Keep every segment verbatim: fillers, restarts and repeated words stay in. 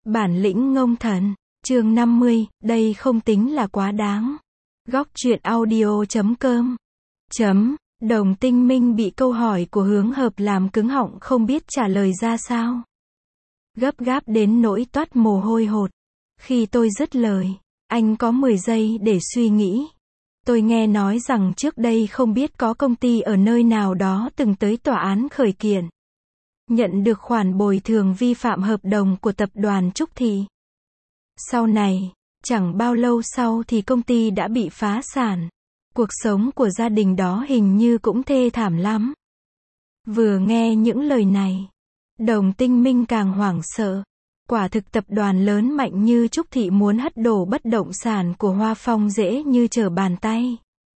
Bản lĩnh ngông thần, chương năm mươi, đây không tính là quá đáng. Góc truyện audio chấm com chấm, Đồng Tinh Minh bị câu hỏi của Hướng Hợp làm cứng họng không biết trả lời ra sao. Gấp gáp đến nỗi toát mồ hôi hột. Khi tôi dứt lời, anh có mười giây để suy nghĩ. Tôi nghe nói rằng trước đây không biết có công ty ở nơi nào đó từng tới tòa án khởi kiện. Nhận được khoản bồi thường vi phạm hợp đồng của tập đoàn Trúc Thị. Sau này, chẳng bao lâu sau thì công ty đã bị phá sản. Cuộc sống của gia đình đó hình như cũng thê thảm lắm. Vừa nghe những lời này, Đồng Tinh Minh càng hoảng sợ. Quả thực tập đoàn lớn mạnh như Trúc Thị muốn hất đổ bất động sản của Hoa Phong dễ như trở bàn tay.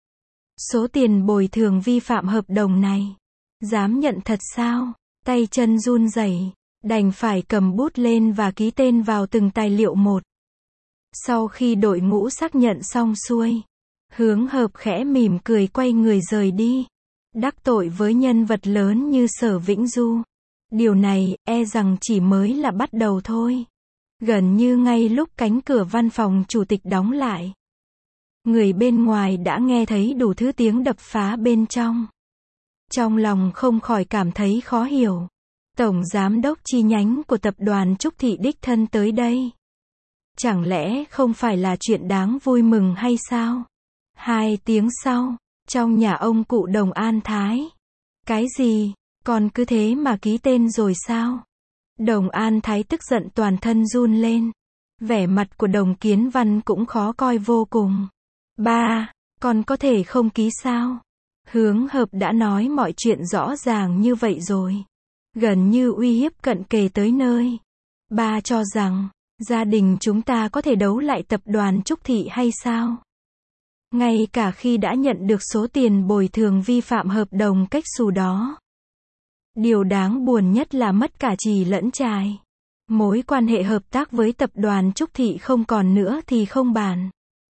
Số tiền bồi thường vi phạm hợp đồng này, dám nhận thật sao? Tay chân run rẩy, đành phải cầm bút lên và ký tên vào từng tài liệu một. Sau khi đội ngũ xác nhận xong xuôi, Hướng Hợp khẽ mỉm cười quay người rời đi. Đắc tội với nhân vật lớn như Sở Vĩnh Du. Điều này, e rằng chỉ mới là bắt đầu thôi. Gần như ngay lúc cánh cửa văn phòng chủ tịch đóng lại, người bên ngoài đã nghe thấy đủ thứ tiếng đập phá bên trong. Trong lòng không khỏi cảm thấy khó hiểu. Tổng giám đốc chi nhánh của tập đoàn Trúc Thị đích thân tới đây. Chẳng lẽ không phải là chuyện đáng vui mừng hay sao? Hai tiếng sau, trong nhà ông cụ Đồng An Thái. Cái gì? Còn cứ thế mà ký tên rồi sao? Đồng An Thái tức giận toàn thân run lên. Vẻ mặt của Đồng Kiến Văn cũng khó coi vô cùng. Ba, còn có thể không ký sao? Hướng Hợp đã nói mọi chuyện rõ ràng như vậy rồi. Gần như uy hiếp cận kề tới nơi. Ba cho rằng, gia đình chúng ta có thể đấu lại tập đoàn Trúc Thị hay sao? Ngay cả khi đã nhận được số tiền bồi thường vi phạm hợp đồng cách xù đó. Điều đáng buồn nhất là mất cả trì lẫn trài. Mối quan hệ hợp tác với tập đoàn Trúc Thị không còn nữa thì không bàn.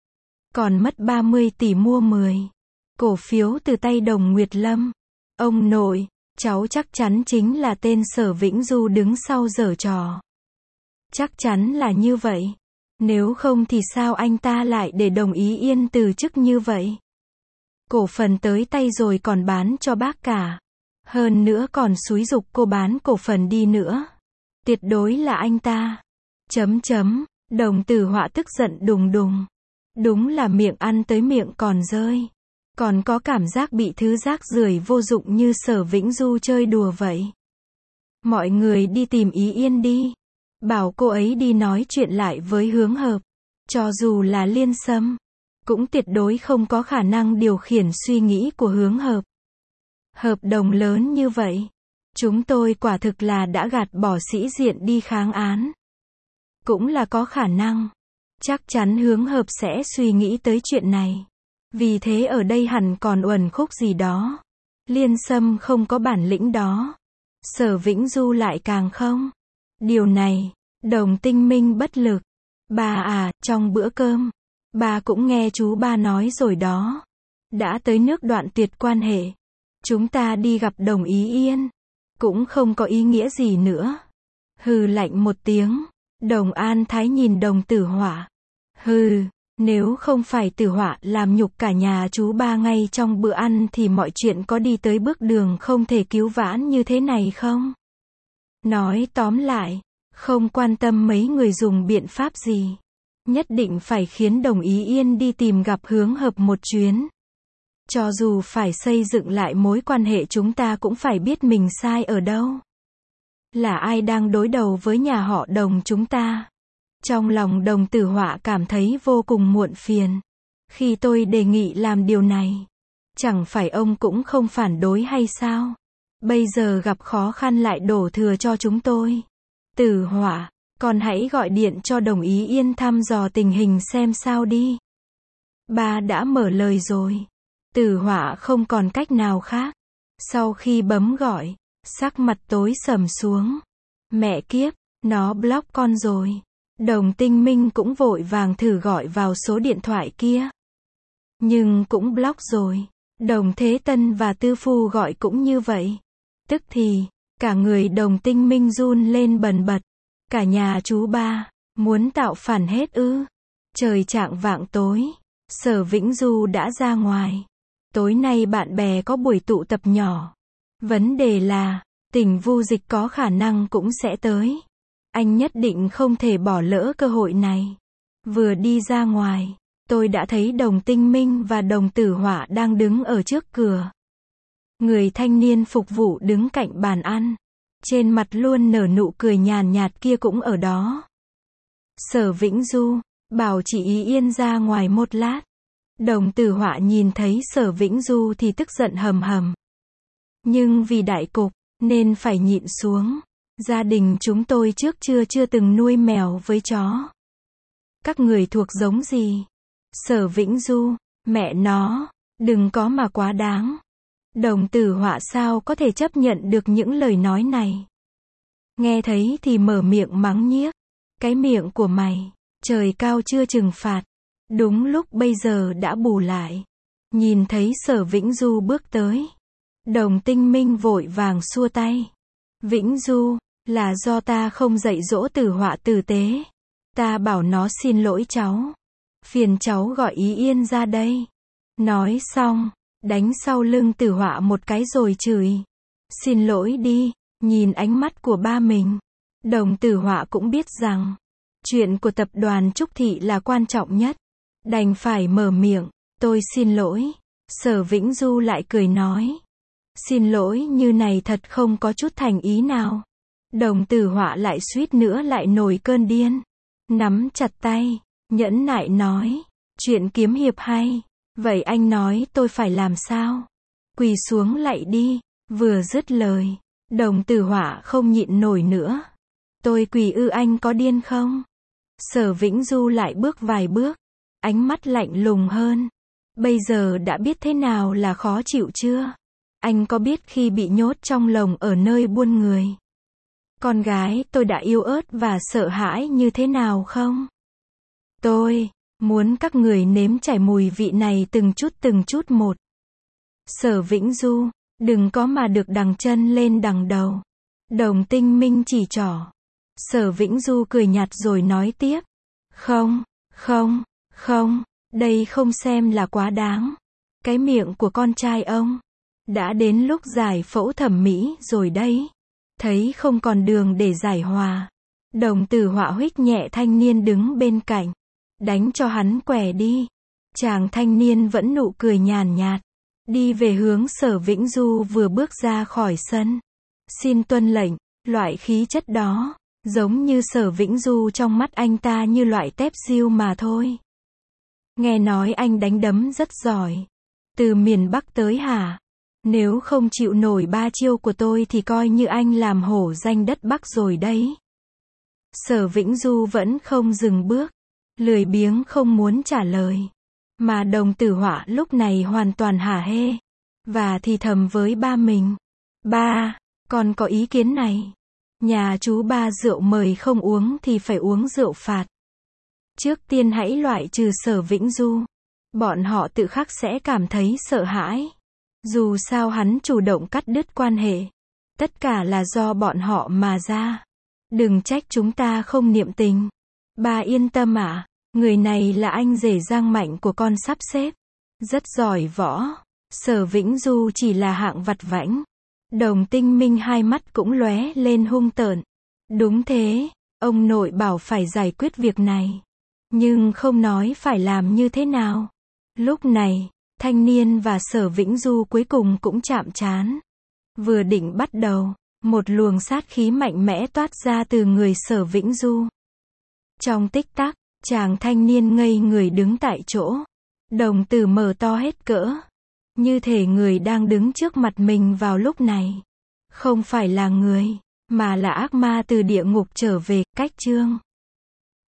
Còn mất ba mươi tỷ mua mười cổ phiếu từ tay Đồng Nguyệt Lâm. Ông nội, cháu chắc chắn chính là tên Sở Vĩnh Du đứng sau giở trò. Chắc chắn là như vậy. Nếu không thì sao anh ta lại để Đồng Ý Yên từ chức như vậy? Cổ phần tới tay rồi còn bán cho bác cả. Hơn nữa còn xúi giục cô bán cổ phần đi nữa. Tuyệt đối là anh ta. Chấm chấm, Đồng Tử Họa tức giận đùng đùng. Đúng là miệng ăn tới miệng còn rơi. Còn có cảm giác bị thứ rác rưởi vô dụng như Sở Vĩnh Du chơi đùa vậy. Mọi người đi tìm Ý Yên đi. Bảo cô ấy đi nói chuyện lại với Hướng Hợp. Cho dù là Liên Sâm, cũng tuyệt đối không có khả năng điều khiển suy nghĩ của Hướng Hợp. Hợp đồng lớn như vậy, chúng tôi quả thực là đã gạt bỏ sĩ diện đi kháng án. Cũng là có khả năng. Chắc chắn Hướng Hợp sẽ suy nghĩ tới chuyện này. Vì thế ở đây hẳn còn uẩn khúc gì đó. Liên Sâm không có bản lĩnh đó. Sở Vĩnh Du lại càng không. Điều này, Đồng Tinh Minh bất lực. Bà à, trong bữa cơm, bà cũng nghe chú ba nói rồi đó. Đã tới nước đoạn tuyệt quan hệ. Chúng ta đi gặp Đồng Ý Yên. Cũng không có ý nghĩa gì nữa. Hừ lạnh một tiếng. Đồng An Thái nhìn Đồng Tử Họa. Hừ, nếu không phải Tử Họa làm nhục cả nhà chú ba ngay trong bữa ăn thì mọi chuyện có đi tới bước đường không thể cứu vãn như thế này không? Nói tóm lại, không quan tâm mấy người dùng biện pháp gì. Nhất định phải khiến Đồng Ý Yên đi tìm gặp Hướng Hợp một chuyến. Cho dù phải xây dựng lại mối quan hệ chúng ta cũng phải biết mình sai ở đâu. Là ai đang đối đầu với nhà họ Đồng chúng ta? Trong lòng Đồng Tử Họa cảm thấy vô cùng muộn phiền. Khi tôi đề nghị làm điều này, chẳng phải ông cũng không phản đối hay sao? Bây giờ gặp khó khăn lại đổ thừa cho chúng tôi. Tử Họa, con hãy gọi điện cho Đồng Ý Yên thăm dò tình hình xem sao đi. Ba đã mở lời rồi. Tử Họa không còn cách nào khác. Sau khi bấm gọi, sắc mặt tối sầm xuống. Mẹ kiếp, nó block con rồi. Đồng Tinh Minh cũng vội vàng thử gọi vào số điện thoại kia. Nhưng cũng block rồi. Đồng Thế Tân và Tư Phu gọi cũng như vậy. Tức thì, cả người Đồng Tinh Minh run lên bần bật. Cả nhà chú ba, Muốn tạo phản hết ư? Trời chạng vạng tối, Sở Vĩnh Du đã ra ngoài. Tối nay bạn bè có buổi tụ tập nhỏ. Vấn đề là, Tỉnh Vu Dịch có khả năng cũng sẽ tới. Anh nhất định không thể bỏ lỡ cơ hội này. Vừa đi ra ngoài, tôi đã thấy Đồng Tinh Minh và Đồng Tử Họa đang đứng ở trước cửa. Người thanh niên phục vụ đứng cạnh bàn ăn. Trên mặt luôn nở nụ cười nhàn nhạt kia cũng ở đó. Sở Vĩnh Du, bảo chị ý yên ra ngoài một lát. Đồng Tử Họa nhìn thấy Sở Vĩnh Du thì tức giận hầm hầm. Nhưng vì đại cục, nên phải nhịn xuống. Gia đình chúng tôi trước chưa chưa từng nuôi mèo với chó. Các người thuộc giống gì? Sở Vĩnh Du, mẹ nó, đừng có mà quá đáng. Đồng Tử Họa sao có thể chấp nhận được những lời nói này. Nghe thấy thì mở miệng mắng nhiếc. Cái miệng của mày, trời cao chưa trừng phạt. Đúng lúc bây giờ đã bù lại. Nhìn thấy Sở Vĩnh Du bước tới. Đồng Tinh Minh vội vàng xua tay. Vĩnh Du, là do ta không dạy dỗ Tử Họa tử tế. Ta bảo nó xin lỗi cháu. Phiền cháu gọi ý yên ra đây. Nói xong, đánh sau lưng Tử Họa một cái rồi chửi. Xin lỗi đi, nhìn ánh mắt của ba mình. Đồng Tử Họa cũng biết rằng, chuyện của tập đoàn Trúc Thị là quan trọng nhất. Đành phải mở miệng, tôi xin lỗi. Sở Vĩnh Du lại cười nói. Xin lỗi như này thật không có chút thành ý nào. Đồng Tử Họa lại suýt nữa lại nổi cơn điên. Nắm chặt tay, nhẫn nại nói. Chuyện kiếm hiệp hay. Vậy anh nói tôi phải làm sao? Quỳ xuống lạy đi. Vừa dứt lời, Đồng Tử Họa không nhịn nổi nữa. Tôi quỳ ư, anh có điên không? Sở Vĩnh Du lại bước vài bước. Ánh mắt lạnh lùng hơn. Bây giờ đã biết thế nào là khó chịu chưa? Anh có biết khi bị nhốt trong lồng ở nơi buôn người, con gái tôi đã yếu ớt và sợ hãi như thế nào không? Tôi muốn các người nếm trải mùi vị này từng chút từng chút một. Sở Vĩnh Du, đừng có mà được đằng chân lên đằng đầu. Đồng Tinh Minh chỉ trỏ. Sở Vĩnh Du cười nhạt rồi nói tiếp. Không, không, không, đây không xem là quá đáng. Cái miệng của con trai ông đã đến lúc giải phẫu thẩm mỹ rồi đấy. Thấy không còn đường để giải hòa. Đồng Tử Họa huých nhẹ thanh niên đứng bên cạnh. Đánh cho hắn què đi. Chàng thanh niên vẫn nụ cười nhàn nhạt. Đi về hướng Sở Vĩnh Du vừa bước ra khỏi sân. Xin tuân lệnh, loại khí chất đó, giống như Sở Vĩnh Du trong mắt anh ta như loại tép diêu mà thôi. Nghe nói anh đánh đấm rất giỏi. Từ miền Bắc tới hả? Nếu không chịu nổi ba chiêu của tôi thì coi như anh làm hổ danh đất Bắc rồi đấy. Sở Vĩnh Du vẫn không dừng bước. Lười biếng không muốn trả lời. Mà Đồng Tử Họa lúc này hoàn toàn hả hê. Và thì thầm với ba mình. Ba, con có ý kiến này. Nhà chú ba rượu mời không uống thì phải uống rượu phạt. Trước tiên hãy loại trừ Sở Vĩnh Du. Bọn họ tự khắc sẽ cảm thấy sợ hãi. Dù sao hắn chủ động cắt đứt quan hệ. Tất cả là do bọn họ mà ra. Đừng trách chúng ta không niệm tình. Ba yên tâm ạ. À, người này là anh rể Giang Mạnh của con sắp xếp. Rất giỏi võ. Sở Vĩnh Du chỉ là hạng vặt vãnh. Đồng Tinh Minh hai mắt cũng lóe lên hung tợn. Đúng thế, ông nội bảo phải giải quyết việc này. Nhưng không nói phải làm như thế nào. Lúc này, thanh niên và Sở Vĩnh Du cuối cùng cũng chạm trán. Vừa định bắt đầu, một luồng sát khí mạnh mẽ toát ra từ người Sở Vĩnh Du. Trong tích tắc, chàng thanh niên ngây người đứng tại chỗ. Đồng tử mở to hết cỡ. Như thể người đang đứng trước mặt mình vào lúc này không phải là người, mà là ác ma từ địa ngục trở về. Cách chương